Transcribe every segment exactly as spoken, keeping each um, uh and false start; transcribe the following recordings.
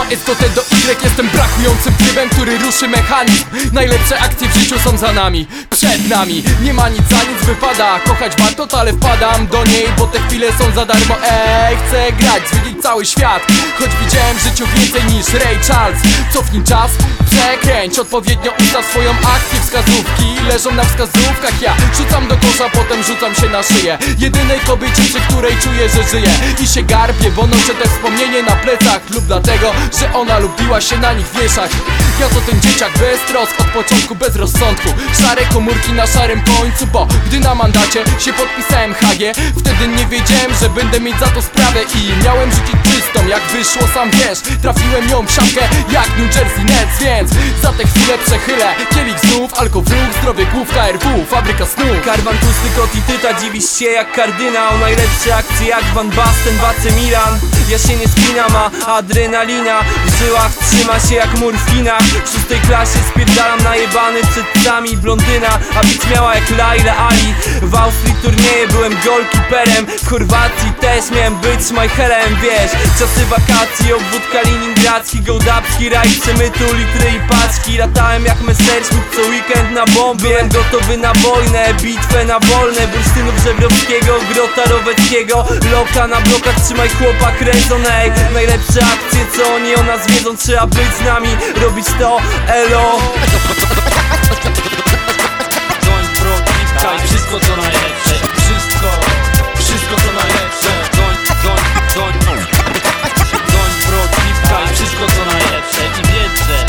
dwa S to T do Y. Jestem brakującym trybem, który ruszy mechanizm. Najlepsze akcje w życiu są za nami, przed nami. Nie ma nic za nic, wypada kochać warto, ale wpadam do niej, bo te chwile są za darmo. Ej, chcę grać, zwiedzić cały świat, choć widziałem w życiu więcej niż Ray Charles. Cofnij czas, przekręć odpowiednio ustaw swoją akcję. Wskazówki leżą na wskazówkach. Ja rzucam do kosza, potem rzucam się na szyję jedynej kobiecie, przy której czuję, że żyję. I się garbię, bo noszę te wspomnienie na plecach, lub dlatego, że ona lubiła się na nich wieszać. Ja to ten dzieciak bez trosk, od początku bez rozsądku. Szare komórki na szarym końcu, bo gdy na mandacie się podpisałem H G, wtedy nie wiedziałem, że będę mieć za to sprawę. I miałem rzucić czystą, jak wyszło sam wiesz. Trafiłem ją w szafkę jak New Jersey Nets, więc za tę chwilę przechylę kielich znów. Alkowróg, zdrowie głów, K R W, fabryka snu. Karwan, tłusty kot i tyta, dziwisz się jak kardynał. Najlepsze akcje jak Van Basten, Bace Milan. Ja się nie spinam, a adrenalina w żyłach trzyma się jak mur w Chinach. W szóstej klasie spierdalam najebany przed psami blondyna, a bić miała jak Laila Ali. W Austrii turnieje byłem golkiperem, w Chorwacji też miałem być Schmeichelem. Wiesz, czasy wakacji, obwód kaliningradzki, gołdapski raj, przemytu, litry i paczki. Latałem jak Messerschmitt co weekend na bombie. Byłem gotowy na wojnę, bitwę na wolne. Bursztynów Żebrowskiego, Grota Roweckiego. Loka na blokach, trzymaj chłopak rezon, ej. Najlepsze akcje, co oni o nas wiedzą, trzeba być z nami, robić to, elo. Joint pro, klipka i wszystko co najlepsze. Wszystko, wszystko co najlepsze. Joint, joint, joint, joint pro, klipka i wszystko co najlepsze. I wiedzy.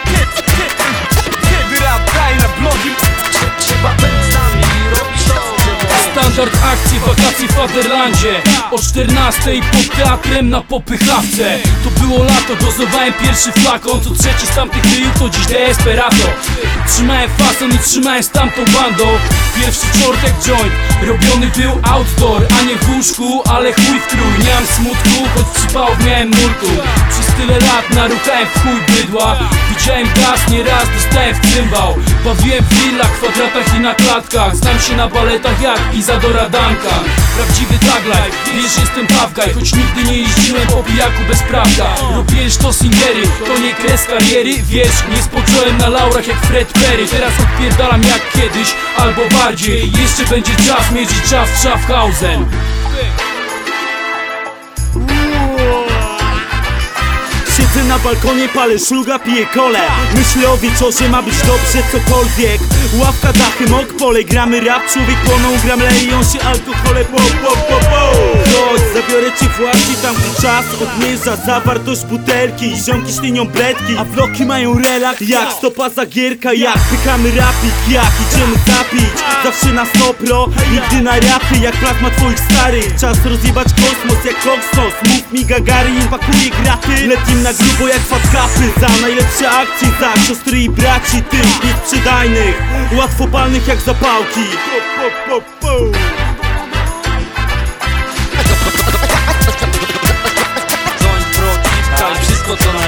Kiedy rap daj na blogi, trzeba być z nami, robić to. Standard akcji, wakacje w Faderlandzie. O czternastej pod teatrem na popychawce. To było lato, dozowałem pierwszy flakon. Co trzeci z tamtych ryjów to dziś Desperado. Trzymałem fason i trzymałem z tamtą bandą. Pierwszy czortek joint, robiony był outdoor, a nie w łóżku, ale chuj w trój. Nie mam smutku, choć przypałów miałem multu. Przez tyle lat naruchałem w chuj bydła. Widziałem gaz, nieraz dostałem w cymbał. Bawiłem w willach, kwadratach i na klatkach. Znam się na baletach jak Izadora Duncan. Prawdziwy tag life, wiesz, jestem tough guy, choć nigdy nie jeździłem po pijaku bez prawda. Robię sztosingery, to nie kres kariery. Wiesz, nie spocząłem na laurach jak Fred Perry. Teraz odpierdalam jak kiedyś, albo bardziej. Jeszcze będzie czas mierzyć czas w Schaffhausen. Siedzę na balkonie, palę szluga, piję kole. Myślę o wieczorze, ma być dobrze, cokolwiek. Ławka, dachy, mok, pole. Gramy rap, człowiek płoną, gram leją się alkohole. Po, po, po, po. Chodź, zabiorę cię właśnie tam, gdzie czas odmierza zawartość butelki. Ziomki ślinią bredki, a vlogi mają relaks. Jak stopa zagierka, jak pykamy rapik, jak idziemy zapić. Zawsze na sto pro, nigdy na rapy. Jak plazma twoich starych, czas rozjebać kosmos jak Koksnos. Mów mi Gagarin, pakuje graty. Lecim na grubo jak fatkapy. Za najlepsze akcje, za siostry i braci tych niesprzedajnych, łatwopalnych jak zapałki. Po, po, po, po. Joint pro, klipka i wszystko co najlepsze.